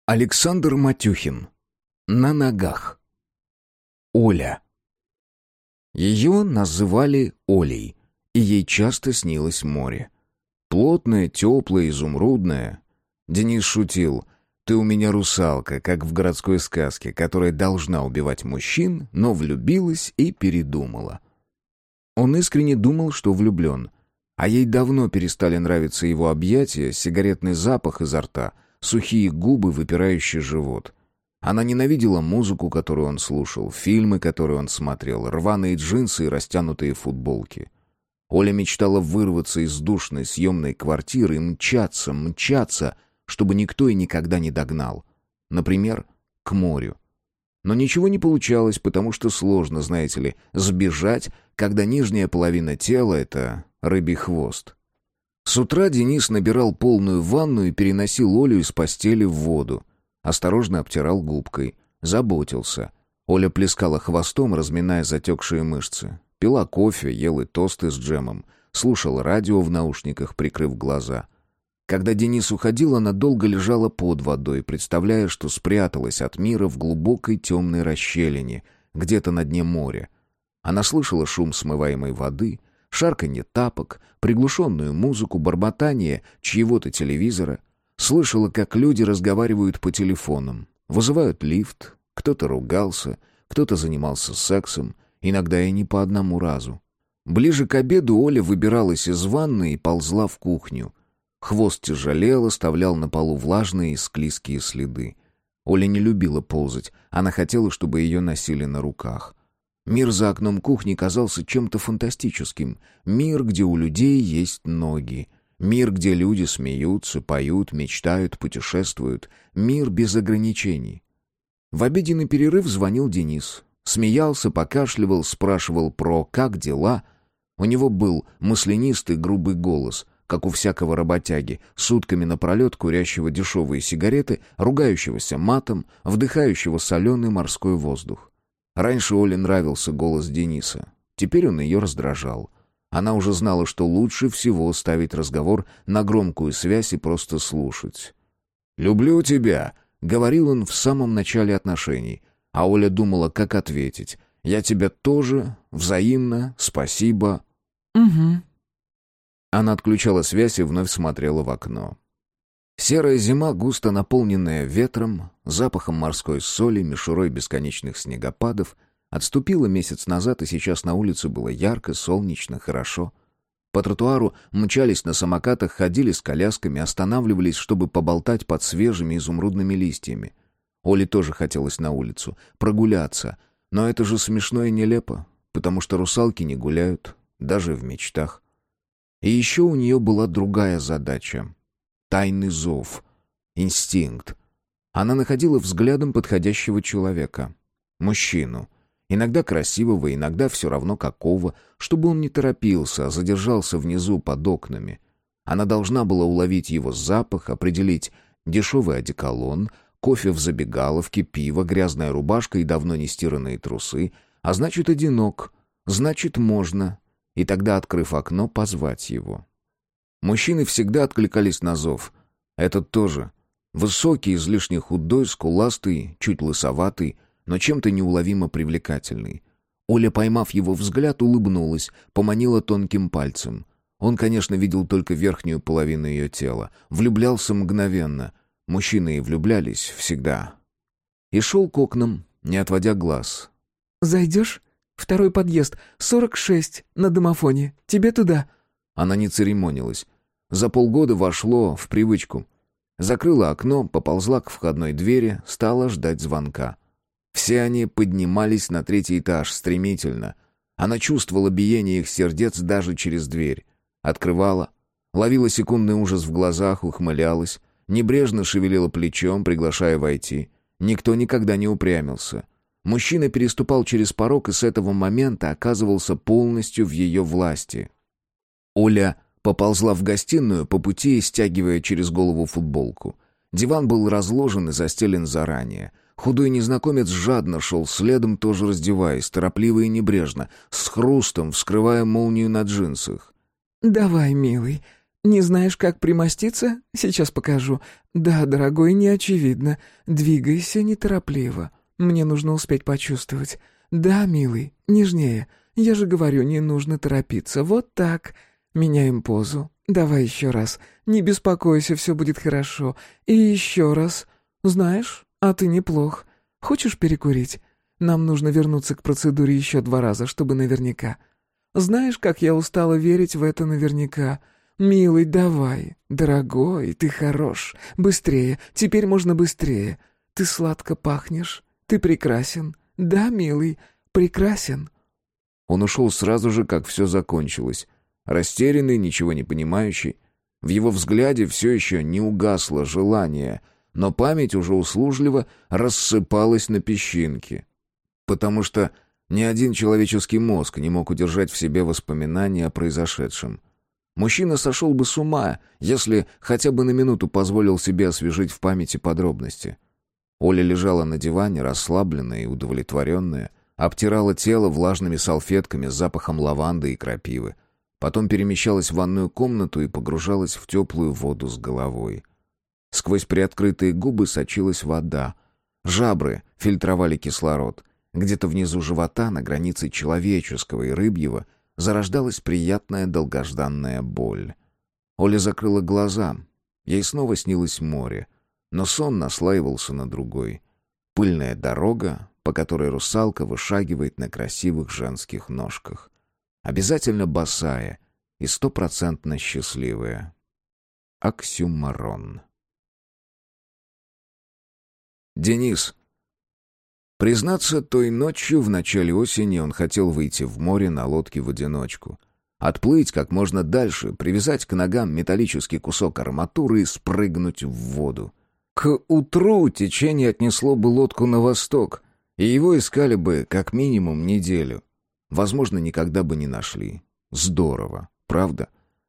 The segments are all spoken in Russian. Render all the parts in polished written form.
Александр Матюхин. На ногах. Оля. Ее называли Олей, и ей часто снилось море. Плотное, теплое, изумрудное. Денис шутил: «Ты у меня русалка, как в городской сказке, которая должна убивать мужчин, но влюбилась и передумала». Он искренне думал, что влюблен. А ей давно перестали нравиться его объятия, сигаретный запах изо рта, сухие губы, выпирающий живот. Она ненавидела музыку, которую он слушал, фильмы, которые он смотрел, рваные джинсы и растянутые футболки. Оля мечтала вырваться из душной съемной квартиры и мчаться, чтобы никто и никогда не догнал. Например, к морю. Но ничего не получалось, потому что сложно, знаете ли, сбежать, когда нижняя половина тела — это рыбий хвост. С утра Денис набирал полную ванну и переносил Олю из постели в воду. Осторожно обтирал губкой. Заботился. Оля плескала хвостом, разминая затекшие мышцы. Пила кофе, ела тосты с джемом. Слушала радио в наушниках, прикрыв глаза. Когда Денис уходил, она долго лежала под водой, представляя, что спряталась от мира в глубокой темной расщелине, где-то на дне моря. Она слышала шум смываемой воды, шарканье тапок, приглушенную музыку, бормотание чьего-то телевизора. Слышала, как люди разговаривают по телефонам, вызывают лифт, кто-то ругался, кто-то занимался сексом, иногда и не по одному разу. Ближе к обеду Оля выбиралась из ванны и ползла в кухню. Хвост тяжелел, оставлял на полу влажные и склизкие следы. Оля не любила ползать, она хотела, чтобы ее носили на руках. Мир за окном кухни казался чем-то фантастическим. Мир, где у людей есть ноги. Мир, где люди смеются, поют, мечтают, путешествуют. Мир без ограничений. В обеденный перерыв звонил Денис. Смеялся, покашливал, спрашивал про «как дела?». У него был маслянистый грубый голос, как у всякого работяги, сутками напролет курящего дешевые сигареты, ругающегося матом, вдыхающего соленый морской воздух. Раньше Оле нравился голос Дениса. Теперь он ее раздражал. Она уже знала, что лучше всего ставить разговор на громкую связь и просто слушать. «Люблю тебя», — говорил он в самом начале отношений. А Оля думала, как ответить. «Я тебя тоже, взаимно, спасибо». «Угу». Она отключала связь и вновь смотрела в окно. Серая зима, густо наполненная ветром, запахом морской соли, мишурой бесконечных снегопадов, отступила месяц назад, и сейчас на улице было ярко, солнечно, хорошо. По тротуару мчались на самокатах, ходили с колясками, останавливались, чтобы поболтать под свежими изумрудными листьями. Оле тоже хотелось на улицу, прогуляться, но это же смешно и нелепо, потому что русалки не гуляют, даже в мечтах. И еще у нее была другая задача. Тайный зов, инстинкт. Она находила взглядом подходящего человека. Мужчину. Иногда красивого, иногда все равно какого, чтобы он не торопился, а задержался внизу под окнами. Она должна была уловить его запах, определить дешевый одеколон, кофе в забегаловке, пиво, грязная рубашка и давно не стиранные трусы. А значит, одинок. Значит, можно. И тогда, открыв окно, позвать его. Мужчины всегда откликались на зов. Этот тоже. Высокий, излишне худой, скуластый, чуть лысоватый, но чем-то неуловимо привлекательный. Оля, поймав его взгляд, улыбнулась, поманила тонким пальцем. Он, конечно, видел только верхнюю половину ее тела. Влюблялся мгновенно. Мужчины и влюблялись всегда. И шел к окнам, не отводя глаз. «Зайдешь? Второй подъезд, 46, на домофоне. Тебе туда». Она не церемонилась. За полгода вошло в привычку. Закрыла окно, поползла к входной двери, стала ждать звонка. Все они поднимались на 3-й этаж стремительно. Она чувствовала биение их сердец даже через дверь. Открывала, ловила секундный ужас в глазах, ухмылялась, небрежно шевелила плечом, приглашая войти. Никто никогда не упрямился. Мужчина переступал через порог и с этого момента оказывался полностью в ее власти. Оля поползла в гостиную, по пути стягивая через голову футболку. Диван был разложен и застелен заранее. Худой незнакомец жадно шел следом, тоже раздеваясь, торопливо и небрежно, с хрустом вскрывая молнию на джинсах. «Давай, милый, Не знаешь, как примоститься? Сейчас покажу. Да, дорогой, не очевидно. Двигайся неторопливо. Мне нужно успеть почувствовать. Да, милый, нежнее. Я же говорю, не нужно торопиться. Вот так. Меняем позу. Давай еще раз. Не беспокойся, все будет хорошо. И еще раз. Знаешь, а ты неплох. Хочешь перекурить? Нам нужно вернуться к процедуре еще 2 раза, чтобы наверняка. Знаешь, как я устала верить в это наверняка. Милый, давай. Дорогой, ты хорош. Быстрее. Теперь можно быстрее. Ты сладко пахнешь. Ты прекрасен. Да, милый, прекрасен. Он ушел сразу же, как все закончилось. Растерянный, ничего не понимающий. В его взгляде все еще не угасло желание, но память уже услужливо рассыпалась на песчинки. Потому что ни один человеческий мозг не мог удержать в себе воспоминания о произошедшем. Мужчина сошел бы с ума, если хотя бы на минуту позволил себе освежить в памяти подробности. Оля лежала на диване, расслабленная и удовлетворенная, обтирала тело влажными салфетками с запахом лаванды и крапивы. Потом перемещалась в ванную комнату и погружалась в теплую воду с головой. Сквозь приоткрытые губы сочилась вода. Жабры фильтровали кислород. Где-то внизу живота, на границе человеческого и рыбьего, зарождалась приятная долгожданная боль. Оля закрыла глаза. Ей снова снилось море, но сон наслаивался на другой. Пыльная дорога, по которой русалка вышагивает на красивых женских ножках. Обязательно босая и 100% счастливая. Оксюморон. Денис. Признаться, той ночью в начале осени он хотел выйти в море на лодке в одиночку. Отплыть как можно дальше, привязать к ногам металлический кусок арматуры и спрыгнуть в воду. К утру течение отнесло бы лодку на восток, и его искали бы как минимум неделю. Возможно, никогда бы не нашли. Здорово, правда?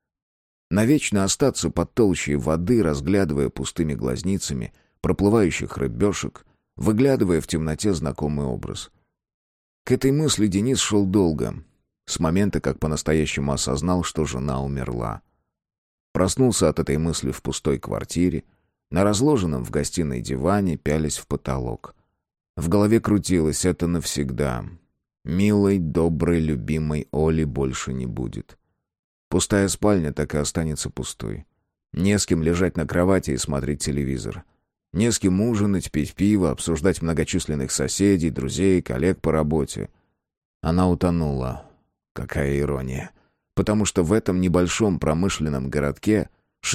Навечно остаться под толщей воды, разглядывая пустыми глазницами проплывающих рыбешек, выглядывая в темноте знакомый образ. К этой мысли Денис шел долго, с момента, как по-настоящему осознал, что жена умерла. Проснулся от этой мысли в пустой квартире, на разложенном в гостиной диване, пялясь в потолок. В голове крутилось «это навсегда». Милой, доброй, любимой Оли больше не будет. Пустая спальня так и останется пустой. Не с кем лежать на кровати и смотреть телевизор. Не с кем ужинать, пить пиво, обсуждать многочисленных соседей, друзей, коллег по работе. Она утонула. Какая ирония. Потому что в этом небольшом промышленном городке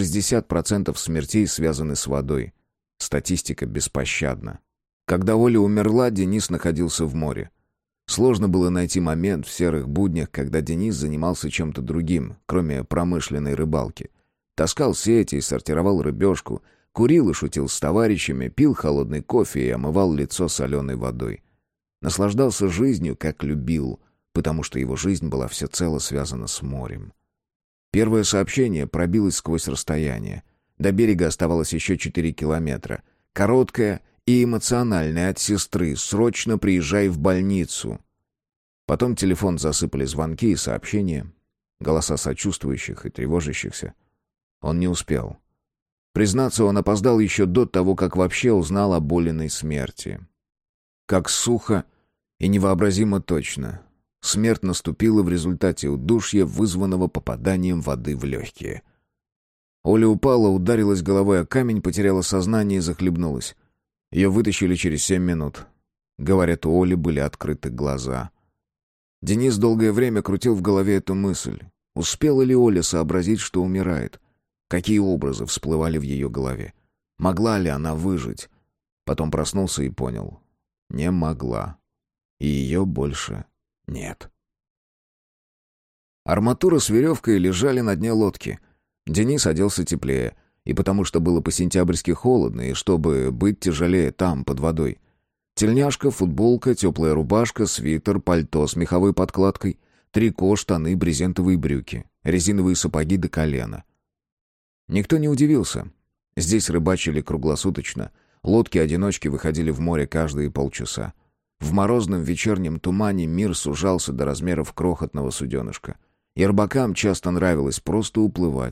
60% смертей связаны с водой. Статистика беспощадна. Когда Оля умерла, Денис находился в море. Сложно было найти момент в серых буднях, когда Денис занимался чем-то другим, кроме промышленной рыбалки. Таскал сети и сортировал рыбешку, курил и шутил с товарищами, пил холодный кофе и омывал лицо соленой водой. Наслаждался жизнью, как любил, потому что его жизнь была всецело связана с морем. Первое сообщение пробилось сквозь расстояние. До берега оставалось еще 4 километра. Короткое и эмоциональное от сестры: «Срочно приезжай в больницу». Потом телефон засыпали звонки и сообщения, голоса сочувствующих и тревожащихся. Он не успел. Признаться, он опоздал еще до того, как вообще узнал о Болиной смерти. Как сухо и невообразимо точно. Смерть наступила в результате удушья, вызванного попаданием воды в легкие. Оля упала, ударилась головой о камень, потеряла сознание и захлебнулась. Ее вытащили через 7 минут. Говорят, у Оли были открыты глаза. Денис долгое время крутил в голове эту мысль. Успела ли Оля сообразить, что умирает? Какие образы всплывали в ее голове? Могла ли она выжить? Потом проснулся и понял. Не могла. И ее больше нет. Арматура с веревкой лежали на дне лодки. Денис оделся теплее. И потому что было по-сентябрьски холодно, и чтобы быть тяжелее там, под водой. Тельняшка, футболка, теплая рубашка, свитер, пальто с меховой подкладкой, трико, штаны, брезентовые брюки, резиновые сапоги до колена. Никто не удивился. Здесь рыбачили круглосуточно. Лодки-одиночки выходили в море каждые полчаса. В морозном вечернем тумане мир сужался до размеров крохотного суденышка. И рыбакам часто нравилось просто уплывать.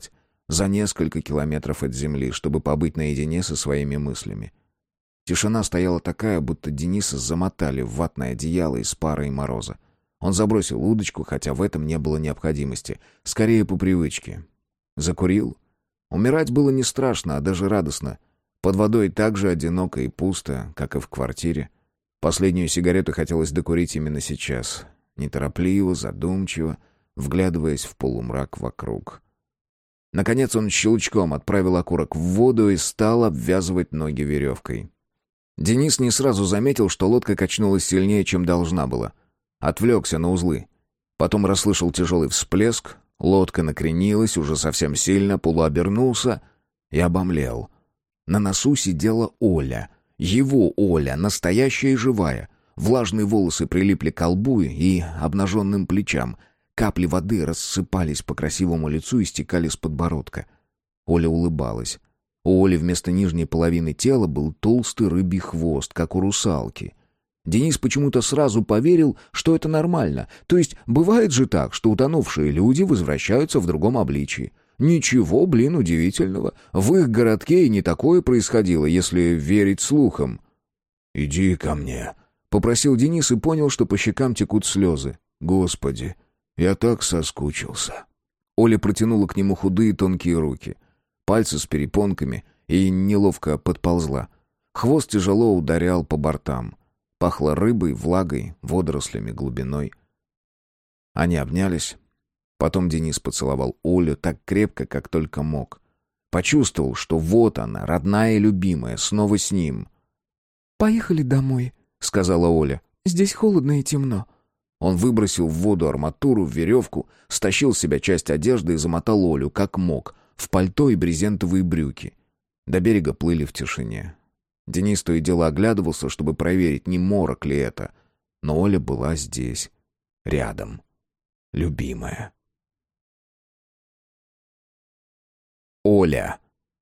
за несколько километров от земли, чтобы побыть наедине со своими мыслями. Тишина стояла такая, будто Дениса замотали в ватное одеяло из пара и мороза. Он забросил удочку, хотя в этом не было необходимости, скорее по привычке. Закурил. Умирать было не страшно, а даже радостно. Под водой так же одиноко и пусто, как и в квартире. Последнюю сигарету хотелось докурить именно сейчас. Неторопливо, задумчиво, вглядываясь в полумрак вокруг. Наконец он щелчком отправил окурок в воду и стал обвязывать ноги веревкой. Денис не сразу заметил, что лодка качнулась сильнее, чем должна была. Отвлекся на узлы. Потом расслышал тяжелый всплеск, лодка накренилась уже совсем сильно, полуобернулся и обомлел. На носу сидела Оля. Его Оля, настоящая и живая. Влажные волосы прилипли к лбу и обнаженным плечам. Капли воды рассыпались по красивому лицу и стекали с подбородка. Оля улыбалась. У Оли вместо нижней половины тела был толстый рыбий хвост, как у русалки. Денис почему-то сразу поверил, что это нормально. То есть бывает же так, что утонувшие люди возвращаются в другом обличии. Ничего, удивительного. В их городке и не такое происходило, если верить слухам. «Иди ко мне», — попросил Денис и понял, что по щекам текут слезы. «Господи, я так соскучился». Оля протянула к нему худые тонкие руки. Пальцы с перепонками, и неловко подползла. Хвост тяжело ударял по бортам. Пахло рыбой, влагой, водорослями, глубиной. Они обнялись. Потом Денис поцеловал Олю так крепко, как только мог. Почувствовал, что вот она, родная и любимая, снова с ним. «Поехали домой», — сказала Оля. «Здесь холодно и темно». Он выбросил в воду арматуру, веревку, стащил с себя часть одежды и замотал Олю, как мог, в пальто и брезентовые брюки. До берега плыли в тишине. Денис то и дело оглядывался, чтобы проверить, не морок ли это. Но Оля была здесь, рядом. Любимая. Оля.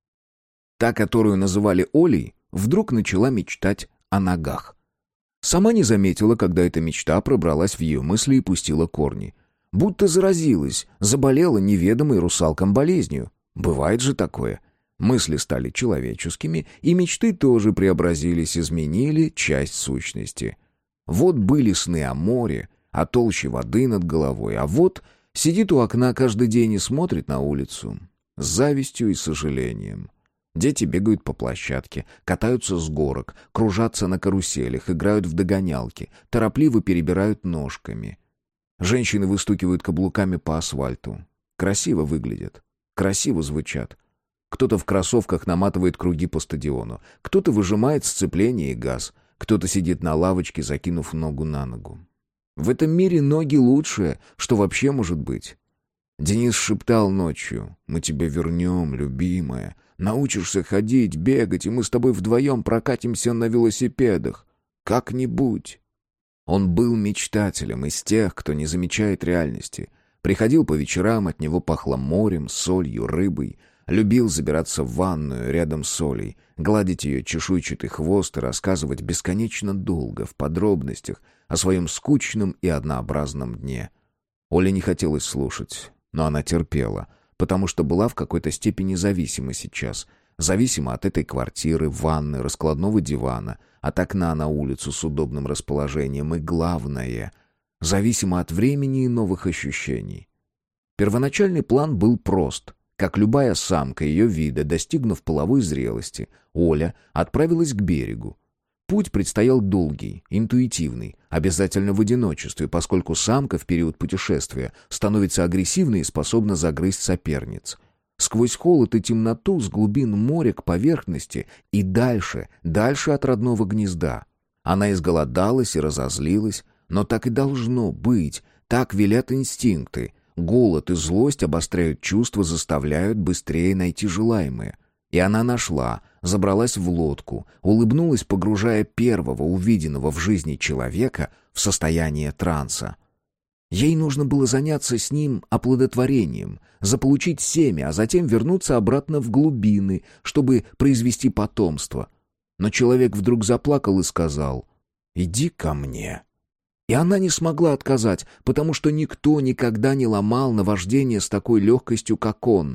Та, которую называли Олей, вдруг начала мечтать о ногах. Сама не заметила, когда эта мечта пробралась в ее мысли и пустила корни. Будто заразилась, заболела неведомой русалкам болезнью. Бывает же такое. Мысли стали человеческими, и мечты тоже преобразились, изменили часть сущности. Вот были сны о море, о толще воды над головой, а вот сидит у окна каждый день и смотрит на улицу. С завистью и сожалением. Дети бегают по площадке, катаются с горок, кружатся на каруселях, играют в догонялки, торопливо перебирают ножками. Женщины выстукивают каблуками по асфальту. Красиво выглядят, красиво звучат. Кто-то в кроссовках наматывает круги по стадиону, кто-то выжимает сцепление и газ, кто-то сидит на лавочке, закинув ногу на ногу. В этом мире ноги лучшее, что вообще может быть. Денис шептал ночью: «Мы тебя вернем, любимая. Научишься ходить, бегать, и мы с тобой вдвоем прокатимся на велосипедах. Как-нибудь». Он был мечтателем из тех, кто не замечает реальности. Приходил по вечерам, от него пахло морем, солью, рыбой. Любил забираться в ванную рядом с Олей, гладить ее чешуйчатый хвост и рассказывать бесконечно долго, в подробностях, о своем скучном и однообразном дне. Оле не хотелось слушать, но она терпела, потому что была в какой-то степени зависима сейчас. Зависима от этой квартиры, ванны, раскладного дивана, от окна на улицу с удобным расположением и, главное, зависима от времени и новых ощущений. Первоначальный план был прост. Как любая самка ее вида, достигнув половой зрелости, Оля отправилась к берегу. Путь предстоял долгий, интуитивный, обязательно в одиночестве, поскольку самка в период путешествия становится агрессивной и способна загрызть соперниц. Сквозь холод и темноту с глубин моря к поверхности и дальше от родного гнезда. Она изголодалась и разозлилась, но так и должно быть, так велят инстинкты. Голод и злость обостряют чувства, заставляют быстрее найти желаемое. И она нашла, забралась в лодку, улыбнулась, погружая первого увиденного в жизни человека в состояние транса. Ей нужно было заняться с ним оплодотворением, заполучить семя, а затем вернуться обратно в глубины, чтобы произвести потомство. Но человек вдруг заплакал и сказал: «Иди ко мне». И она не смогла отказать, потому что никто никогда не ломал наваждение с такой легкостью, как он.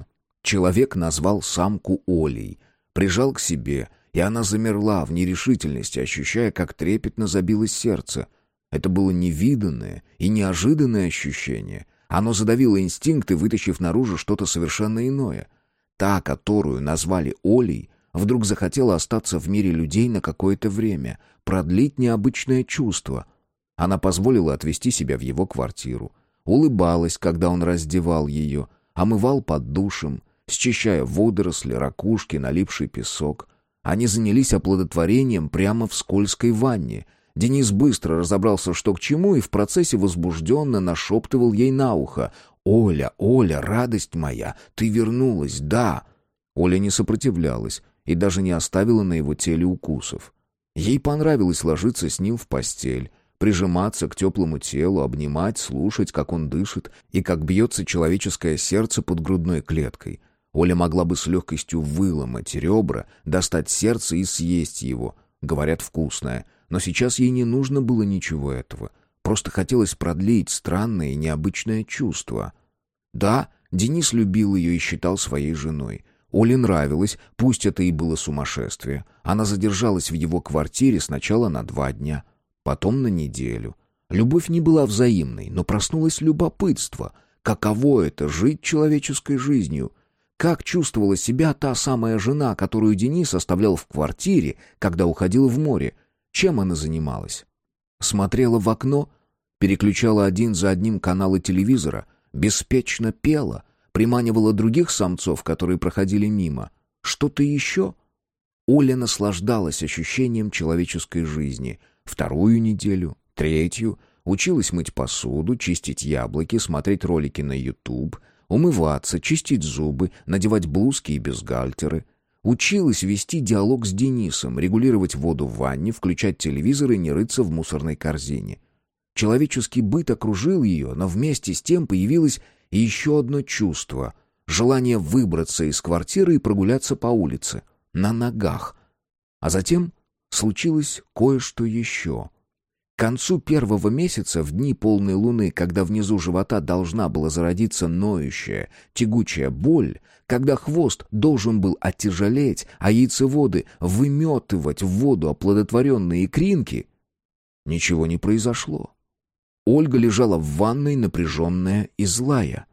Человек назвал самку Олей, прижал к себе, и она замерла в нерешительности, ощущая, как трепетно забилось сердце. Это было невиданное и неожиданное ощущение. Оно задавило инстинкты, вытащив наружу что-то совершенно иное. Та, которую назвали Олей, вдруг захотела остаться в мире людей на какое-то время, продлить необычное чувство. Она позволила отвезти себя в его квартиру. Улыбалась, когда он раздевал ее, омывал под душем, счищая водоросли, ракушки, налипший песок. Они занялись оплодотворением прямо в скользкой ванне. Денис быстро разобрался, что к чему, и в процессе возбужденно нашептывал ей на ухо: «Оля, Оля, радость моя, ты вернулась, да!» Оля не сопротивлялась и даже не оставила на его теле укусов. Ей понравилось ложиться с ним в постель, прижиматься к теплому телу, обнимать, слушать, как он дышит и как бьется человеческое сердце под грудной клеткой. Оля могла бы с легкостью выломать ребра, достать сердце и съесть его. Говорят, вкусное. Но сейчас ей не нужно было ничего этого. Просто хотелось продлить странное и необычное чувство. Да, Денис любил ее и считал своей женой. Оле нравилось, пусть это и было сумасшествие. Она задержалась в его квартире сначала на 2 дня, потом на неделю. Любовь не была взаимной, но проснулось любопытство. Каково это — жить человеческой жизнью? Как чувствовала себя та самая жена, которую Денис оставлял в квартире, когда уходил в море? Чем она занималась? Смотрела в окно, переключала один за одним каналы телевизора, беспечно пела, приманивала других самцов, которые проходили мимо. Что-то еще? Оля наслаждалась ощущением человеческой жизни. 2-ю неделю, 3-ю, училась мыть посуду, чистить яблоки, смотреть ролики на YouTube, умываться, чистить зубы, надевать блузки и бюстгальтеры. Училась вести диалог с Денисом, регулировать воду в ванне, включать телевизор и не рыться в мусорной корзине. Человеческий быт окружил ее, но вместе с тем появилось и еще одно чувство — желание выбраться из квартиры и прогуляться по улице, на ногах. А затем случилось кое-что еще. К концу 1-го месяца, в дни полной луны, когда внизу живота должна была зародиться ноющая, тягучая боль, когда хвост должен был оттяжелеть, а яйцеводы выметывать в воду оплодотворенные икринки, ничего не произошло. Ольга лежала в ванной, напряженная и злая.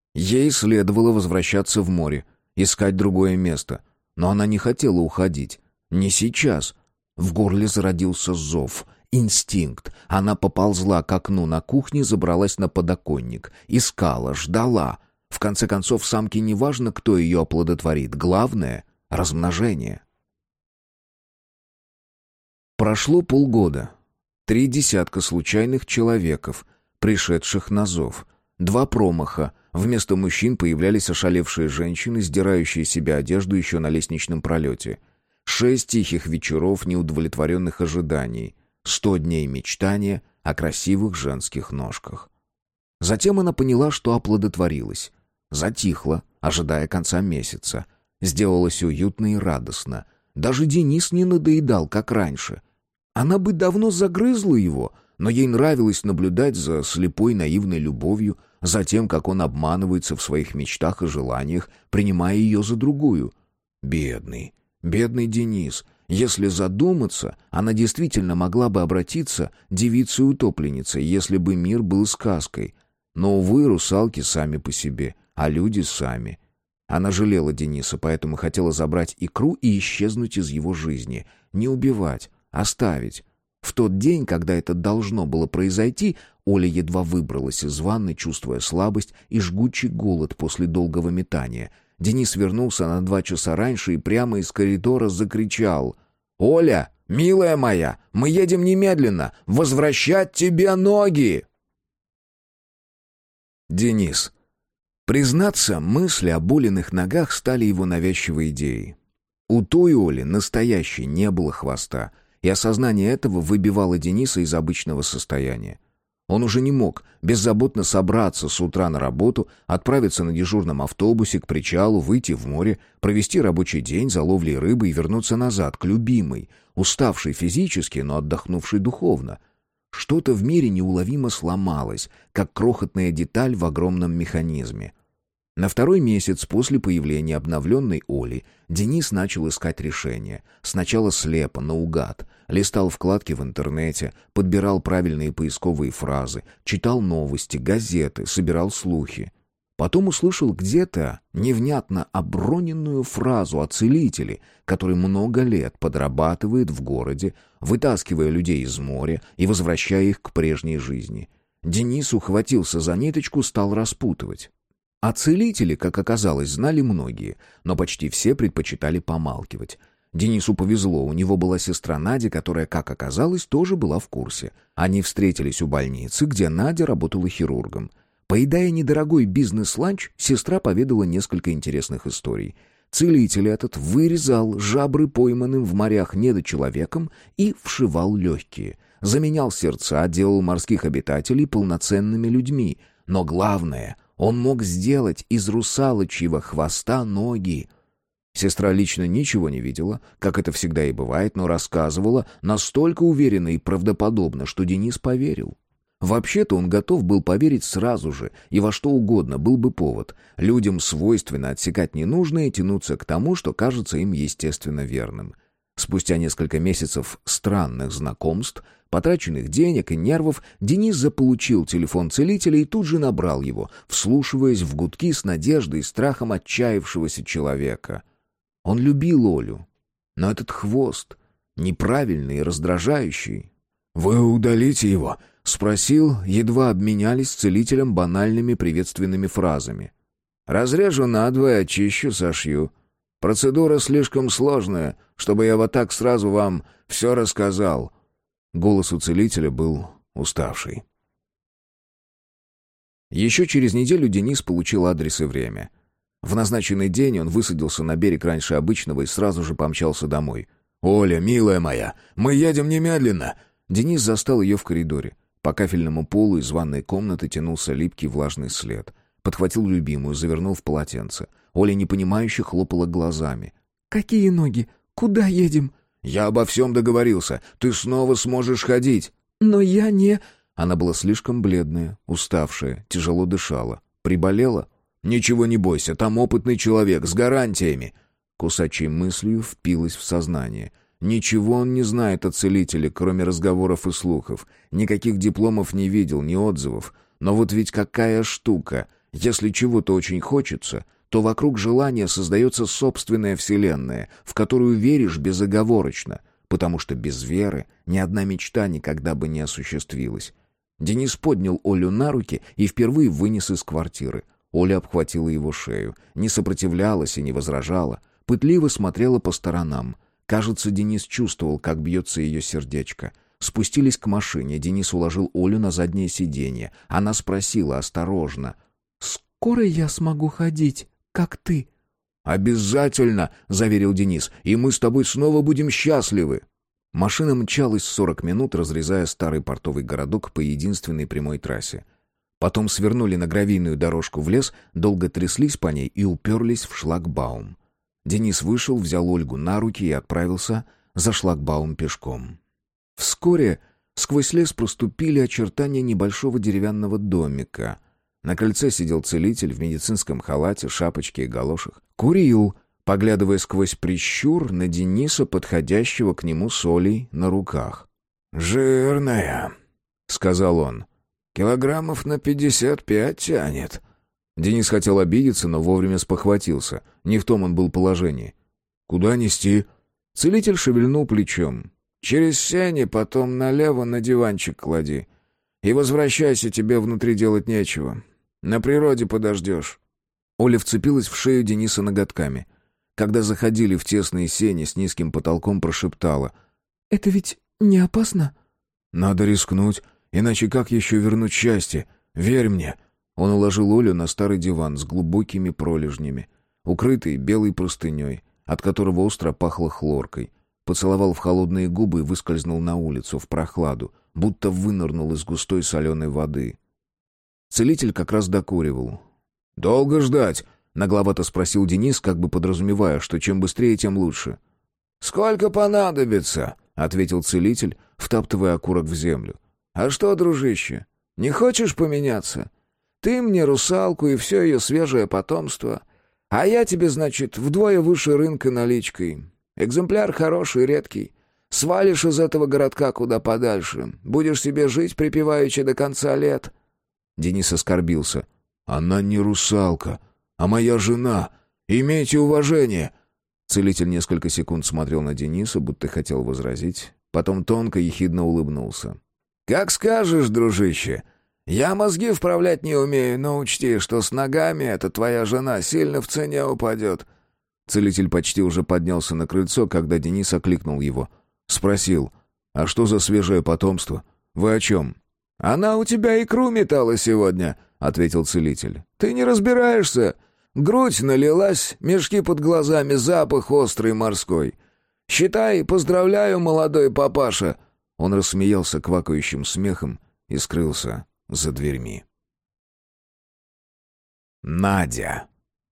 Ей следовало возвращаться в море, искать другое место, но она не хотела уходить. Не сейчас. В горле зародился зов — инстинкт. Она поползла к окну на кухне, забралась на подоконник. Искала, ждала. В конце концов, самке не важно, кто ее оплодотворит. Главное — размножение. Прошло полгода. 3 десятка случайных человеков, пришедших на зов. 2 промаха. Вместо мужчин появлялись ошалевшие женщины, сдирающие с себя одежду еще на лестничном пролете. 6 тихих вечеров неудовлетворенных ожиданий. 100 дней мечтания о красивых женских ножках. Затем она поняла, что оплодотворилась. Затихла, ожидая конца месяца. Сделалось уютно и радостно. Даже Денис не надоедал, как раньше. Она бы давно загрызла его, но ей нравилось наблюдать за слепой наивной любовью, за тем, как он обманывается в своих мечтах и желаниях, принимая ее за другую. Бедный, бедный Денис. Если задуматься, она действительно могла бы обратиться девицей-утопленницей, если бы мир был сказкой. Но, увы, русалки сами по себе, а люди сами. Она жалела Дениса, поэтому хотела забрать икру и исчезнуть из его жизни. Не убивать, оставить. В тот день, когда это должно было произойти, Оля едва выбралась из ванны, чувствуя слабость и жгучий голод после долгого метания. Денис вернулся на 2 часа раньше и прямо из коридора закричал: «Оля, милая моя, мы едем немедленно! Возвращать тебе ноги!» Денис. Признаться, мысли о боленных ногах стали его навязчивой идеей. У той Оли настоящей не было хвоста, и осознание этого выбивало Дениса из обычного состояния. Он уже не мог беззаботно собраться с утра на работу, отправиться на дежурном автобусе к причалу, выйти в море, провести рабочий день за ловлей рыбы и вернуться назад, к любимой, уставшей физически, но отдохнувшей духовно. Что-то в мире неуловимо сломалось, как крохотная деталь в огромном механизме. На второй месяц после появления обновленной Оли Денис начал искать решение. Сначала слепо, наугад. Листал вкладки в интернете, подбирал правильные поисковые фразы, читал новости, газеты, собирал слухи. Потом услышал где-то невнятно оброненную фразу о целителе, который много лет подрабатывает в городе, вытаскивая людей из моря и возвращая их к прежней жизни. Денис ухватился за ниточку, стал распутывать. О целителе, как оказалось, знали многие, но почти все предпочитали помалкивать. Денису повезло, у него была сестра Надя, которая, как оказалось, тоже была в курсе. Они встретились у больницы, где Надя работала хирургом. Поедая недорогой бизнес-ланч, сестра поведала несколько интересных историй. Целитель этот вырезал жабры пойманным в морях недочеловеком и вшивал легкие. Заменял сердца, делал морских обитателей полноценными людьми. Но главное, он мог сделать из русалочьего хвоста ноги. Сестра лично ничего не видела, как это всегда и бывает, но рассказывала настолько уверенно и правдоподобно, что Денис поверил. Вообще-то он готов был поверить сразу же, и во что угодно был бы повод. Людям свойственно отсекать ненужное и тянуться к тому, что кажется им естественно верным. Спустя несколько месяцев странных знакомств, потраченных денег и нервов, Денис заполучил телефон целителя и тут же набрал его, вслушиваясь в гудки с надеждой и страхом отчаявшегося человека. Он любил Олю, но этот хвост, неправильный и раздражающий... «Вы удалите его?» — спросил, едва обменялись с целителем банальными приветственными фразами. «Разрежу надвое, очищу, сошью. Процедура слишком сложная, чтобы я вот так сразу вам все рассказал». Голос у целителя был уставший. Еще через неделю Денис получил адрес и время. В назначенный день он высадился на берег раньше обычного и сразу же помчался домой. «Оля, милая моя, мы едем немедленно!» Денис застал ее в коридоре. По кафельному полу из ванной комнаты тянулся липкий влажный след. Подхватил любимую, завернул в полотенце. Оля непонимающе хлопала глазами. «Какие ноги? Куда едем?» «Я обо всем договорился. Ты снова сможешь ходить». «Но я не...» Она была слишком бледная, уставшая, тяжело дышала. «Приболела?» «Ничего не бойся, там опытный человек, с гарантиями». Кусачей мыслью впилась в сознание. Ничего он не знает о целителе, кроме разговоров и слухов. Никаких дипломов не видел, ни отзывов. Но вот ведь какая штука. Если чего-то очень хочется, то вокруг желания создается собственная вселенная, в которую веришь безоговорочно, потому что без веры ни одна мечта никогда бы не осуществилась. Денис поднял Олю на руки и впервые вынес из квартиры. Оля обхватила его шею, не сопротивлялась и не возражала, пытливо смотрела по сторонам. Кажется, Денис чувствовал, как бьется ее сердечко. Спустились к машине, Денис уложил Олю на заднее сиденье. Она спросила осторожно. «Скоро я смогу ходить, как ты?» «Обязательно», — заверил Денис, — «и мы с тобой снова будем счастливы». Машина мчалась 40 минут, разрезая старый портовый городок по единственной прямой трассе. Потом свернули на гравийную дорожку в лес, долго тряслись по ней и уперлись в шлагбаум. Денис вышел, взял Ольгу на руки и отправился за шлагбаум пешком. Вскоре сквозь лес проступили очертания небольшого деревянного домика. На крыльце сидел целитель в медицинском халате, шапочке и галошах. Курил, поглядывая сквозь прищур на Дениса, подходящего к нему с Олей на руках. «Жирная», — сказал он. «Килограммов на 55 тянет». Денис хотел обидеться, но вовремя спохватился. Не в том он был положении. «Куда нести?» Целитель шевельнул плечом. «Через сени, потом налево на диванчик клади. И возвращайся, тебе внутри делать нечего. На природе подождешь». Оля вцепилась в шею Дениса ноготками. Когда заходили в тесные сени с низким потолком, прошептала. «Это ведь не опасно?» «Надо рискнуть, иначе как еще вернуть счастье? Верь мне». Он уложил Олю на старый диван с глубокими пролежнями, укрытый белой простыней, от которого остро пахло хлоркой. Поцеловал в холодные губы и выскользнул на улицу, в прохладу, будто вынырнул из густой соленой воды. Целитель как раз докуривал. «Долго ждать?» — нагловато спросил Денис, как бы подразумевая, что чем быстрее, тем лучше. «Сколько понадобится?» — ответил целитель, втаптывая окурок в землю. «А что, дружище, не хочешь поменяться? Ты мне русалку и все ее свежее потомство. А я тебе, значит, вдвое выше рынка наличкой. Экземпляр хороший, редкий. Свалишь из этого городка куда подальше. Будешь себе жить припеваючи до конца лет». Денис оскорбился. «Она не русалка, а моя жена. Имейте уважение!» Целитель несколько секунд смотрел на Дениса, будто хотел возразить. Потом тонко, ехидно улыбнулся. «Как скажешь, дружище. Я мозги вправлять не умею, но учти, что с ногами эта твоя жена сильно в цене упадет». Целитель почти уже поднялся на крыльцо, когда Денис окликнул его. Спросил, «А что за свежее потомство? Вы о чем?» «Она у тебя икру метала сегодня», — ответил целитель. «Ты не разбираешься? Грудь налилась, мешки под глазами, запах острый морской. Считай, поздравляю, молодой папаша». Он рассмеялся квакающим смехом и скрылся за дверьми. Надя.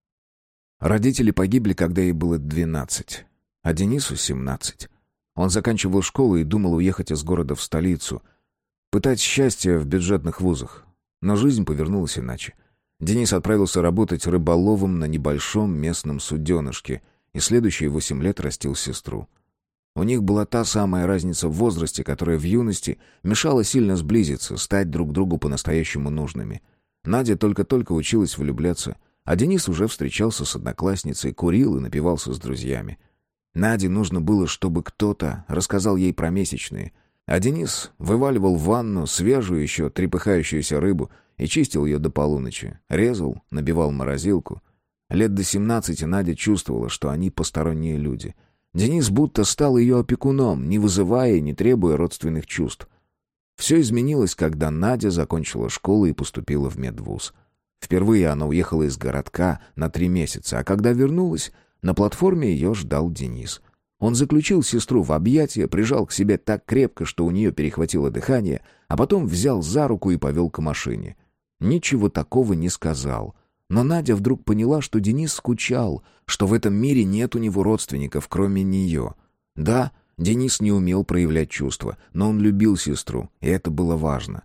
Родители погибли, когда ей было 12, а Денису 17. Он заканчивал школу и думал уехать из города в столицу, пытать счастье в бюджетных вузах. Но жизнь повернулась иначе. Денис отправился работать рыболовом на небольшом местном суденышке и следующие 8 лет растил сестру. У них была та самая разница в возрасте, которая в юности мешала сильно сблизиться, стать друг другу по-настоящему нужными. Надя только-только училась влюбляться, а Денис уже встречался с одноклассницей, курил и напивался с друзьями. Наде нужно было, чтобы кто-то рассказал ей про месячные, а Денис вываливал в ванну свежую еще трепыхающуюся рыбу и чистил ее до полуночи, резал, набивал морозилку. Лет до 17 Надя чувствовала, что они посторонние люди. Денис будто стал ее опекуном, не вызывая и не требуя родственных чувств. Все изменилось, когда Надя закончила школу и поступила в медвуз. Впервые она уехала из городка на 3 месяца, а когда вернулась, на платформе ее ждал Денис. Он заключил сестру в объятия, прижал к себе так крепко, что у нее перехватило дыхание, а потом взял за руку и повел к машине. Ничего такого не сказал. Но Надя вдруг поняла, что Денис скучал, что в этом мире нет у него родственников, кроме нее. Да, Денис не умел проявлять чувства, но он любил сестру, и это было важно.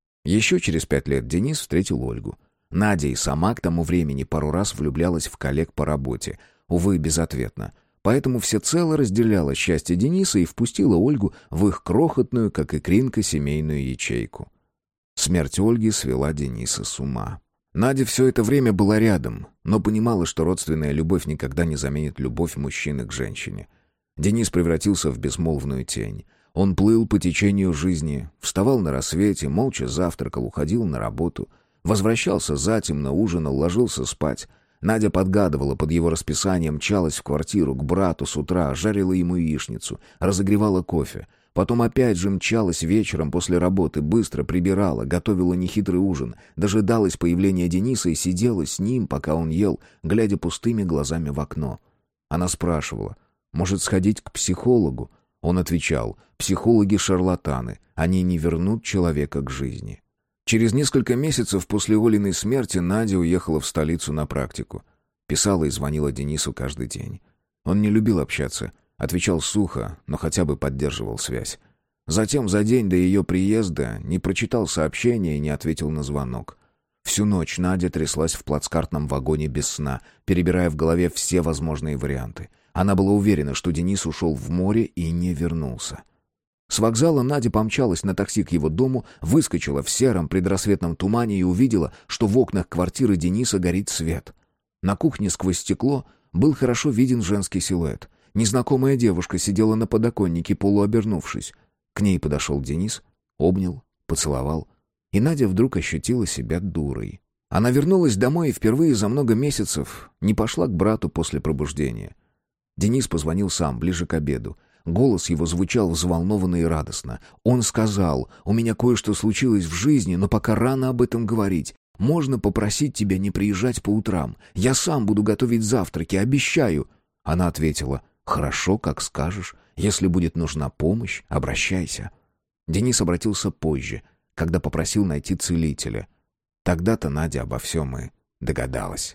Еще через 5 лет Денис встретил Ольгу. Надя и сама к тому времени пару раз влюблялась в коллег по работе, увы, безответно. Поэтому всецело разделяла счастье Дениса и впустила Ольгу в их крохотную, как икринка, семейную ячейку. Смерть Ольги свела Дениса с ума. Надя все это время была рядом, но понимала, что родственная любовь никогда не заменит любовь мужчины к женщине. Денис превратился в безмолвную тень. Он плыл по течению жизни, вставал на рассвете, молча завтракал, уходил на работу, возвращался затемно, ужинал, ложился спать. Надя подгадывала под его расписанием, мчалась в квартиру к брату с утра, жарила ему яичницу, разогревала кофе. Потом опять же мчалась вечером после работы, быстро прибирала, готовила нехитрый ужин, дожидалась появления Дениса и сидела с ним, пока он ел, глядя пустыми глазами в окно. Она спрашивала, может сходить к психологу? Он отвечал, психологи шарлатаны, они не вернут человека к жизни. Через несколько месяцев после Олиной смерти Надя уехала в столицу на практику. Писала и звонила Денису каждый день. Он не любил общаться, отвечал сухо, но хотя бы поддерживал связь. Затем за день до ее приезда не прочитал сообщения и не ответил на звонок. Всю ночь Надя тряслась в плацкартном вагоне без сна, перебирая в голове все возможные варианты. Она была уверена, что Денис ушел в море и не вернулся. С вокзала Надя помчалась на такси к его дому, выскочила в сером предрассветном тумане и увидела, что в окнах квартиры Дениса горит свет. На кухне сквозь стекло был хорошо виден женский силуэт. Незнакомая девушка сидела на подоконнике, полуобернувшись. К ней подошел Денис, обнял, поцеловал. И Надя вдруг ощутила себя дурой. Она вернулась домой и впервые за много месяцев не пошла к брату после пробуждения. Денис позвонил сам, ближе к обеду. Голос его звучал взволнованно и радостно. Он сказал, «У меня кое-что случилось в жизни, но пока рано об этом говорить. Можно попросить тебя не приезжать по утрам? Я сам буду готовить завтраки, обещаю». Она ответила, «Хорошо, как скажешь. Если будет нужна помощь, обращайся». Денис обратился позже, когда попросил найти целителя. Тогда-то Надя обо всем и догадалась.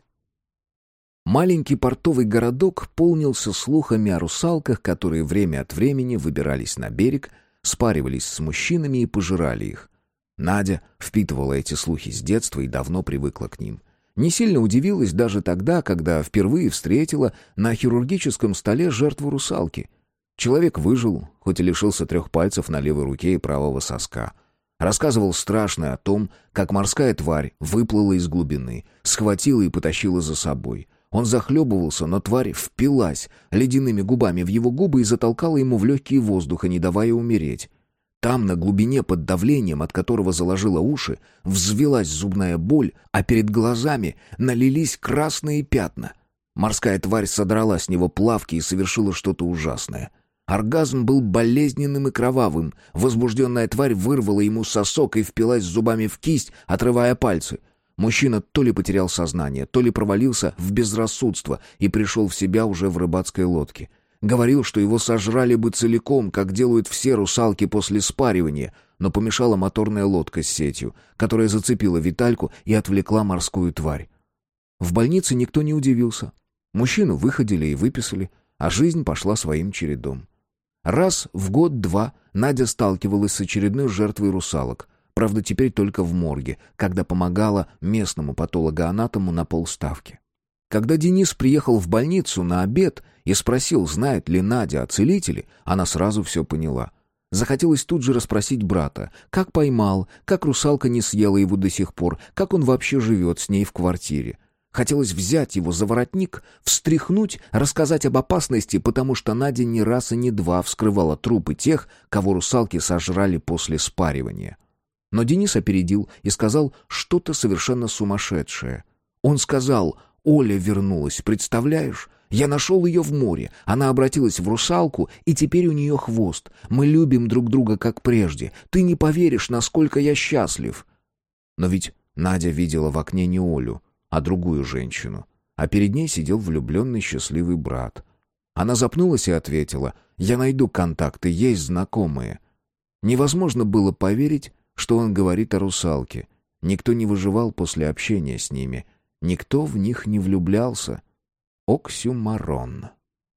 Маленький портовый городок полнился слухами о русалках, которые время от времени выбирались на берег, спаривались с мужчинами и пожирали их. Надя впитывала эти слухи с детства и давно привыкла к ним. Не сильно удивилась даже тогда, когда впервые встретила на хирургическом столе жертву русалки. Человек выжил, хоть и лишился 3 пальцев на левой руке и правого соска. Рассказывал страшное о том, как морская тварь выплыла из глубины, схватила и потащила за собой. Он захлебывался, но тварь впилась ледяными губами в его губы и затолкала ему в легкие воздуха, не давая умереть. Там, на глубине, под давлением, от которого заложило уши, взвилась зубная боль, а перед глазами налились красные пятна. Морская тварь содрала с него плавки и совершила что-то ужасное. Оргазм был болезненным и кровавым. Возбужденная тварь вырвала ему сосок и впилась зубами в кисть, отрывая пальцы. Мужчина то ли потерял сознание, то ли провалился в безрассудство и пришел в себя уже в рыбацкой лодке. Говорил, что его сожрали бы целиком, как делают все русалки после спаривания, но помешала моторная лодка с сетью, которая зацепила Витальку и отвлекла морскую тварь. В больнице никто не удивился. Мужчину выходили и выписали, а жизнь пошла своим чередом. Раз в год-два Надя сталкивалась с очередной жертвой русалок. Правда, теперь только в морге, когда помогала местному патологоанатому на полставки. Когда Денис приехал в больницу на обед и спросил, знает ли Надя о целителе, она сразу все поняла. Захотелось тут же расспросить брата, как поймал, как русалка не съела его до сих пор, как он вообще живет с ней в квартире. Хотелось взять его за воротник, встряхнуть, рассказать об опасности, потому что Надя не раз и не два вскрывала трупы тех, кого русалки сожрали после спаривания. Но Денис опередил и сказал что-то совершенно сумасшедшее. Он сказал: «Оля вернулась, представляешь? Я нашел ее в море, она обратилась в русалку, и теперь у нее хвост. Мы любим друг друга, как прежде. Ты не поверишь, насколько я счастлив». Но ведь Надя видела в окне не Олю, а другую женщину. А перед ней сидел влюбленный счастливый брат. Она запнулась и ответила: «Я найду контакты, есть знакомые». Невозможно было поверить, что он говорит о русалке. Никто не выживал после общения с ними. Никто в них не влюблялся. Оксюмарон.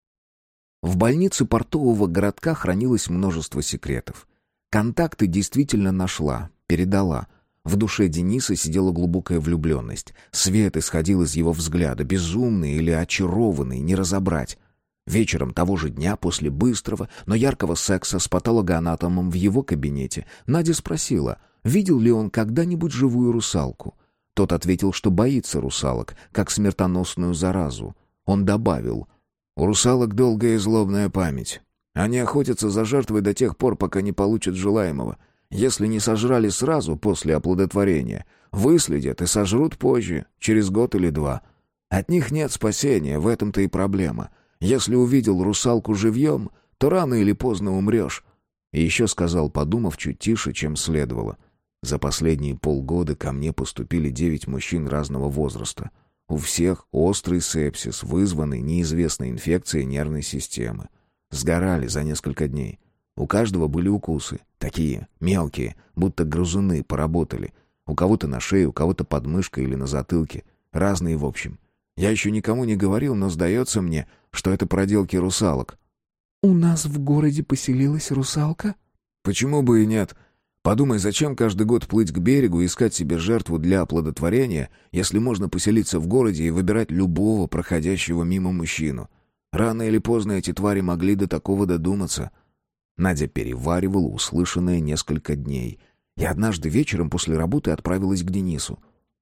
В больнице портового городка хранилось множество секретов. Контакты действительно нашла, передала. В душе Дениса сидела глубокая влюбленность. Свет исходил из его взгляда, безумный или очарованный, не разобрать. Вечером того же дня, после быстрого, но яркого секса с патологоанатомом в его кабинете, Надя спросила, видел ли он когда-нибудь живую русалку. Тот ответил, что боится русалок, как смертоносную заразу. Он добавил: «У русалок долгая и злобная память. Они охотятся за жертвой до тех пор, пока не получат желаемого. Если не сожрали сразу после оплодотворения, выследят и сожрут позже, через год или 2. От них нет спасения, в этом-то и проблема. Если увидел русалку живьем, то рано или поздно умрешь». И еще сказал, подумав чуть тише, чем следовало: «За последние полгода ко мне поступили 9 мужчин разного возраста. У всех острый сепсис, вызванный неизвестной инфекцией нервной системы. Сгорали за несколько дней. У каждого были укусы, такие, мелкие, будто грызуны поработали. У кого-то на шее, у кого-то под мышкой или на затылке. Разные в общем. Я еще никому не говорил, но сдается мне, что это проделки русалок». «У нас в городе поселилась русалка?» «Почему бы и нет? Подумай, зачем каждый год плыть к берегу и искать себе жертву для оплодотворения, если можно поселиться в городе и выбирать любого проходящего мимо мужчину? Рано или поздно эти твари могли до такого додуматься». Надя переваривала услышанное несколько дней, и однажды вечером после работы отправилась к Денису.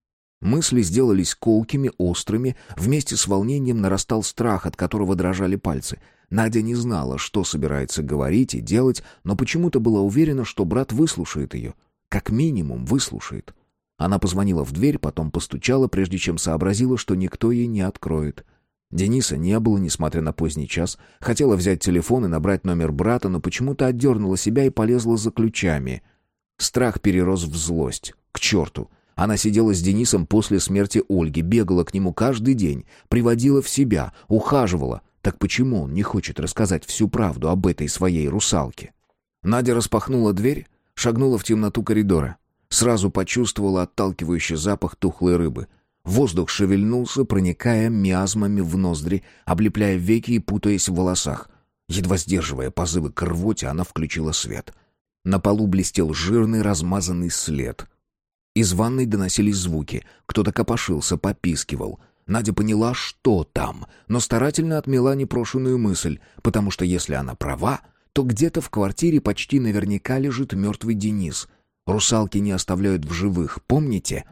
Мысли сделались колкими, острыми, вместе с волнением нарастал страх, от которого дрожали пальцы. Надя не знала, что собирается говорить и делать, но почему-то была уверена, что брат выслушает ее. Как минимум выслушает. Она позвонила в дверь, потом постучала, прежде чем сообразила, что никто ей не откроет. Дениса не было, несмотря на поздний час. Хотела взять телефон и набрать номер брата, но почему-то отдернула себя и полезла за ключами. Страх перерос в злость. К черту! Она сидела с Денисом после смерти Ольги, бегала к нему каждый день, приводила в себя, ухаживала. Так почему он не хочет рассказать всю правду об этой своей русалке? Надя распахнула дверь, шагнула в темноту коридора. Сразу почувствовала отталкивающий запах тухлой рыбы. Воздух шевельнулся, проникая миазмами в ноздри, облепляя веки и путаясь в волосах. Едва сдерживая позывы к рвоте, она включила свет. На полу блестел жирный размазанный след. Из ванной доносились звуки. Кто-то копошился, попискивал. Надя поняла, что там, но старательно отмела непрошенную мысль, потому что если она права, то где-то в квартире почти наверняка лежит мертвый Денис. Русалки не оставляют в живых, помните?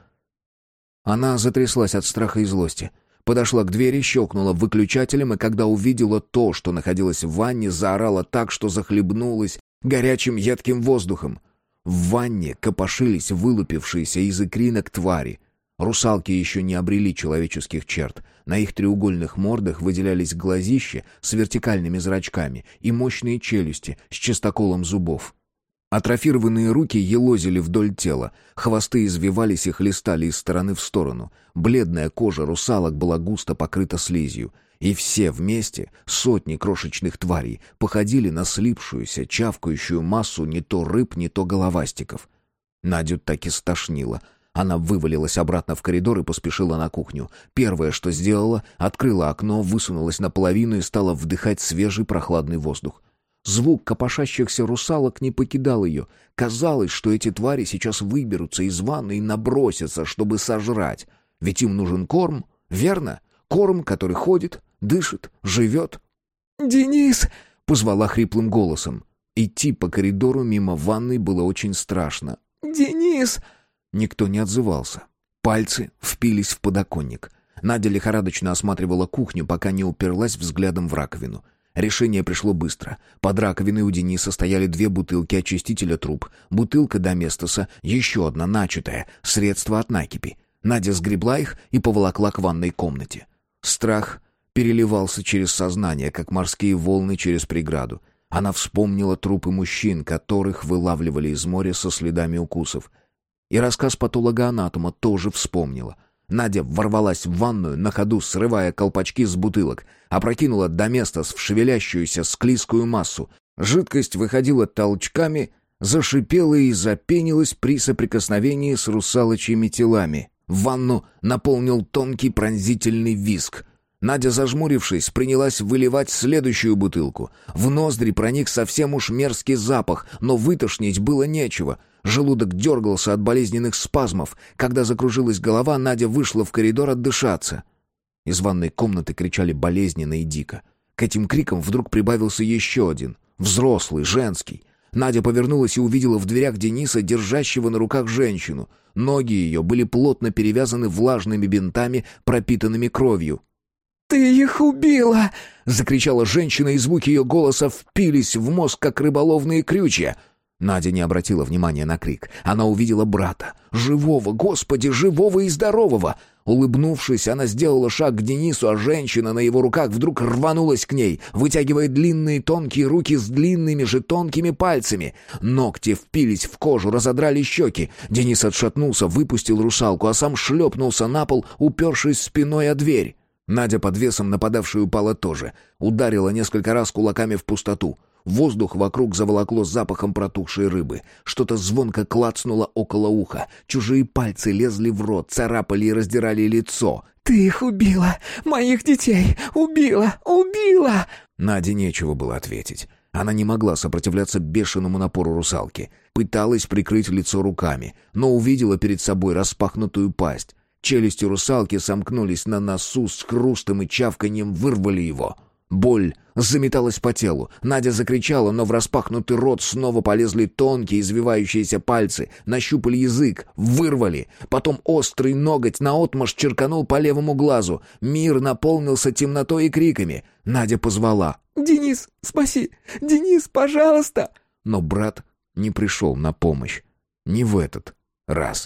Она затряслась от страха и злости. Подошла к двери, щелкнула выключателем, и когда увидела то, что находилось в ванне, заорала так, что захлебнулась горячим едким воздухом. В ванне копошились вылупившиеся из икринок твари. Русалки еще не обрели человеческих черт. На их треугольных мордах выделялись глазища с вертикальными зрачками и мощные челюсти с чистоколом зубов. Атрофированные руки елозили вдоль тела, хвосты извивались и хлестали из стороны в сторону. Бледная кожа русалок была густо покрыта слизью. И все вместе, сотни крошечных тварей, походили на слипшуюся, чавкающую массу не то рыб, не то головастиков. Надю так и стошнило. Она вывалилась обратно в коридор и поспешила на кухню. Первое, что сделала, открыла окно, высунулась наполовину и стала вдыхать свежий прохладный воздух. Звук копошащихся русалок не покидал ее. Казалось, что эти твари сейчас выберутся из ванны и набросятся, чтобы сожрать. Ведь им нужен корм, верно? Корм, который ходит, дышит, живет. «Денис!» — позвала хриплым голосом. Идти по коридору мимо ванной было очень страшно. «Денис!» Никто не отзывался. Пальцы впились в подоконник. Надя лихорадочно осматривала кухню, пока не уперлась взглядом в раковину. Решение пришло быстро. Под раковиной у Дениса стояли 2 бутылки очистителя труб, бутылка Доместоса, еще одна начатая, средство от накипи. Надя сгребла их и поволокла к ванной комнате. Страх переливался через сознание, как морские волны через преграду. Она вспомнила трупы мужчин, которых вылавливали из моря со следами укусов. И рассказ патологоанатома тоже вспомнила. Надя ворвалась в ванную, на ходу срывая колпачки с бутылок, опрокинула Доместос в шевелящуюся склизкую массу. Жидкость выходила толчками, зашипела и запенилась при соприкосновении с русалочьими телами. Ванну наполнил тонкий пронзительный визг. Надя, зажмурившись, принялась выливать следующую бутылку. В ноздри проник совсем уж мерзкий запах, но вытошнить было нечего. Желудок дергался от болезненных спазмов. Когда закружилась голова, Надя вышла в коридор отдышаться. Из ванной комнаты кричали болезненно и дико. К этим крикам вдруг прибавился еще один. Взрослый, женский. Надя повернулась и увидела в дверях Дениса, держащего на руках женщину. Ноги ее были плотно перевязаны влажными бинтами, пропитанными кровью. «Ты их убила!» — закричала женщина, и звуки ее голоса впились в мозг, как рыболовные крючья. Надя не обратила внимания на крик. Она увидела брата. Живого, Господи, живого и здорового! Улыбнувшись, она сделала шаг к Денису, а женщина на его руках вдруг рванулась к ней, вытягивая длинные тонкие руки с длинными же тонкими пальцами. Ногти впились в кожу, разодрали щеки. Денис отшатнулся, выпустил русалку, а сам шлепнулся на пол, упершись спиной о дверь. Надя под весом нападавшей упала тоже. Ударила несколько раз кулаками в пустоту. Воздух вокруг заволокло запахом протухшей рыбы. Что-то звонко клацнуло около уха. Чужие пальцы лезли в рот, царапали и раздирали лицо. «Ты их убила! Моих детей! Убила! Убила!» Наде нечего было ответить. Она не могла сопротивляться бешеному напору русалки. Пыталась прикрыть лицо руками, но увидела перед собой распахнутую пасть. Челюсти русалки сомкнулись на носу, с хрустом и чавканьем вырвали его. Боль заметалась по телу. Надя закричала, но в распахнутый рот снова полезли тонкие извивающиеся пальцы, нащупали язык, вырвали. Потом острый ноготь наотмашь черканул по левому глазу. Мир наполнился темнотой и криками. Надя позвала: «Денис, спаси! Денис, пожалуйста!» Но брат не пришел на помощь. Не в этот раз.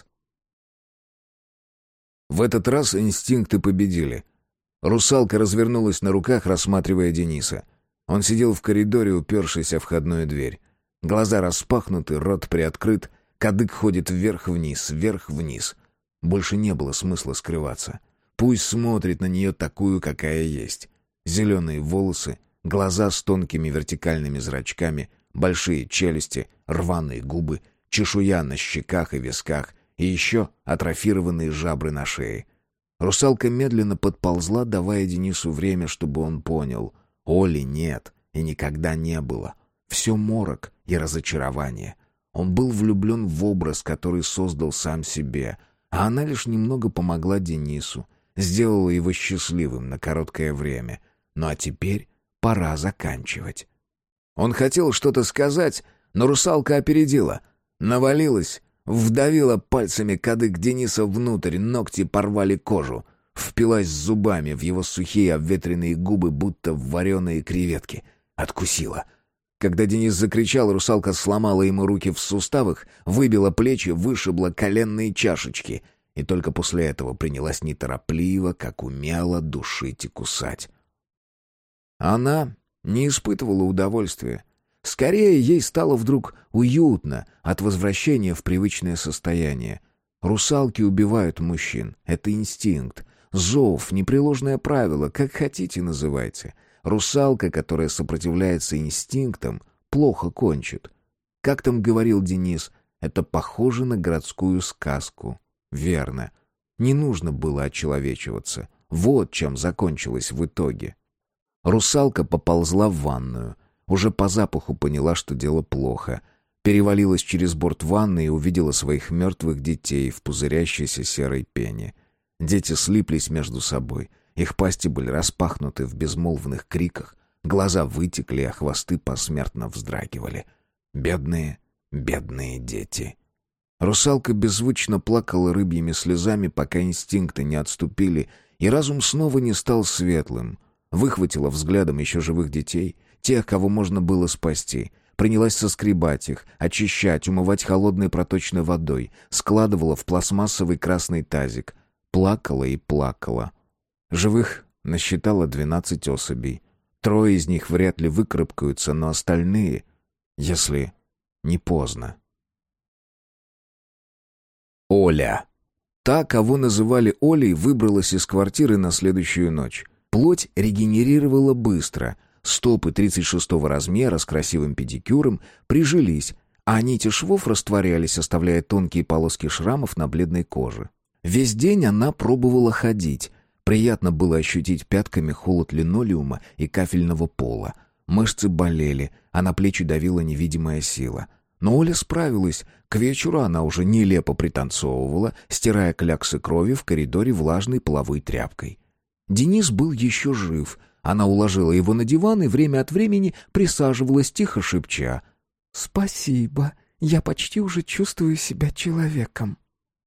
В этот раз инстинкты победили. Русалка развернулась на руках, рассматривая Дениса. Он сидел в коридоре, упершись о входную дверь. Глаза распахнуты, рот приоткрыт, кадык ходит вверх-вниз, вверх-вниз. Больше не было смысла скрываться. Пусть смотрит на нее такую, какая есть. Зеленые волосы, глаза с тонкими вертикальными зрачками, большие челюсти, рваные губы, чешуя на щеках и висках, и еще атрофированные жабры на шее. Русалка медленно подползла, давая Денису время, чтобы он понял. Оли нет и никогда не было. Все морок и разочарование. Он был влюблен в образ, который создал сам себе, а она лишь немного помогла Денису, сделала его счастливым на короткое время. Ну а теперь пора заканчивать. Он хотел что-то сказать, но русалка опередила. Навалилась, вдавила пальцами кадык Дениса внутрь, ногти порвали кожу. Впилась зубами в его сухие обветренные губы, будто в вареные креветки. Откусила. Когда Денис закричал, русалка сломала ему руки в суставах, выбила плечи, вышибла коленные чашечки. И только после этого принялась неторопливо, как умела, душить и кусать. Она не испытывала удовольствия. Скорее, ей стало вдруг уютно от возвращения в привычное состояние. Русалки убивают мужчин. Это инстинкт. Зов, непреложное правило, как хотите называйте. Русалка, которая сопротивляется инстинктам, плохо кончит. Как там говорил Денис, это похоже на городскую сказку. Верно. Не нужно было очеловечиваться. Вот чем закончилось в итоге. Русалка поползла в ванную. Уже по запаху поняла, что дело плохо. Перевалилась через борт ванны и увидела своих мертвых детей в пузырящейся серой пене. Дети слиплись между собой. Их пасти были распахнуты в безмолвных криках, глаза вытекли, а хвосты посмертно вздрагивали. Бедные, бедные дети. Русалка беззвучно плакала рыбьими слезами, пока инстинкты не отступили, и разум снова не стал светлым. Выхватила взглядом еще живых детей, тех, кого можно было спасти. Принялась соскребать их, очищать, умывать холодной проточной водой, складывала в пластмассовый красный тазик. Плакала и плакала. Живых насчитала 12 особей. 3 из них вряд ли выкарабкаются, но остальные, если не поздно. Оля. Та, кого называли Олей, выбралась из квартиры на следующую ночь. Плоть регенерировала быстро. Стопы 36-го размера с красивым педикюром прижились, а нити швов растворялись, оставляя тонкие полоски шрамов на бледной коже. Весь день она пробовала ходить. Приятно было ощутить пятками холод линолеума и кафельного пола. Мышцы болели, а на плечи давила невидимая сила. Но Оля справилась. К вечеру она уже нелепо пританцовывала, стирая кляксы крови в коридоре влажной половой тряпкой. Денис был еще жив. Она уложила его на диван и время от времени присаживалась, тихо шепча: «Спасибо, я почти уже чувствую себя человеком».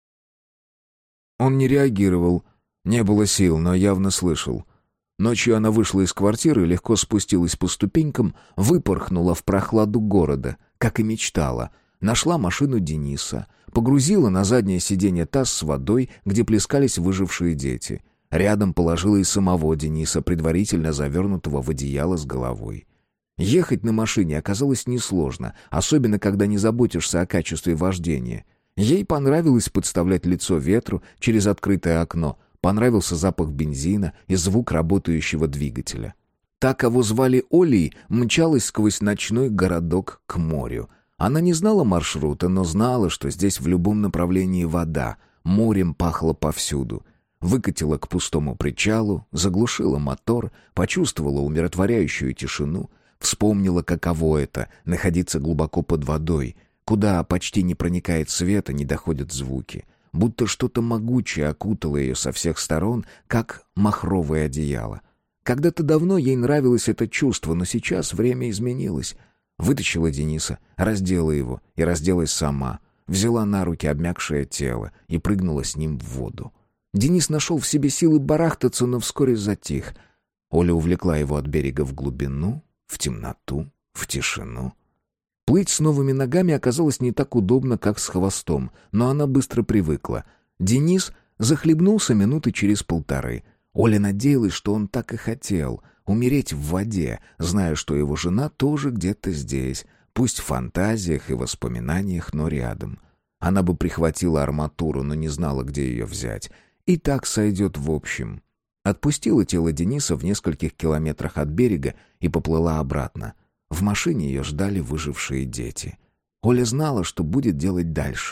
Он не реагировал. Не было сил, но явно слышал. Ночью она вышла из квартиры, легко спустилась по ступенькам, выпорхнула в прохладу города, как и мечтала. Нашла машину Дениса, погрузила на заднее сиденье таз с водой, где плескались выжившие дети. Рядом положила и самого Дениса, предварительно завернутого в одеяло с головой. Ехать на машине оказалось несложно, особенно когда не заботишься о качестве вождения. Ей понравилось подставлять лицо ветру через открытое окно, понравился запах бензина и звук работающего двигателя. Та, кого звали Олей, мчалась сквозь ночной городок к морю. Она не знала маршрута, но знала, что здесь в любом направлении вода, морем пахло повсюду. Выкатила к пустому причалу, заглушила мотор, почувствовала умиротворяющую тишину, вспомнила, каково это — находиться глубоко под водой, куда почти не проникает свет и не доходят звуки. Будто что-то могучее окутало ее со всех сторон, как махровое одеяло. Когда-то давно ей нравилось это чувство, но сейчас время изменилось. Вытащила Дениса, раздела его и разделась сама, взяла на руки обмякшее тело и прыгнула с ним в воду. Денис нашел в себе силы барахтаться, но вскоре затих. Оля увлекла его от берега в глубину, в темноту, в тишину. Плыть с новыми ногами оказалось не так удобно, как с хвостом, но она быстро привыкла. Денис захлебнулся минуты через 1,5. Оля надеялась, что он так и хотел — умереть в воде, зная, что его жена тоже где-то здесь, пусть в фантазиях и воспоминаниях, но рядом. Она бы прихватила арматуру, но не знала, где ее взять. И так сойдет в общем. Отпустила тело Дениса в нескольких километрах от берега и поплыла обратно. В машине ее ждали выжившие дети. Оля знала, что будет делать дальше.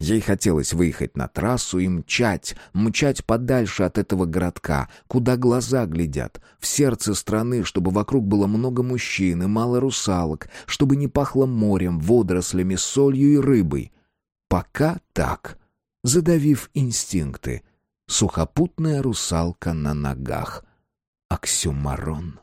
Ей хотелось выехать на трассу и мчать подальше от этого городка, куда глаза глядят, в сердце страны, чтобы вокруг было много мужчин и мало русалок, чтобы не пахло морем, водорослями, солью и рыбой. Пока так, задавив инстинкты, сухопутная русалка на ногах. Оксюмарон.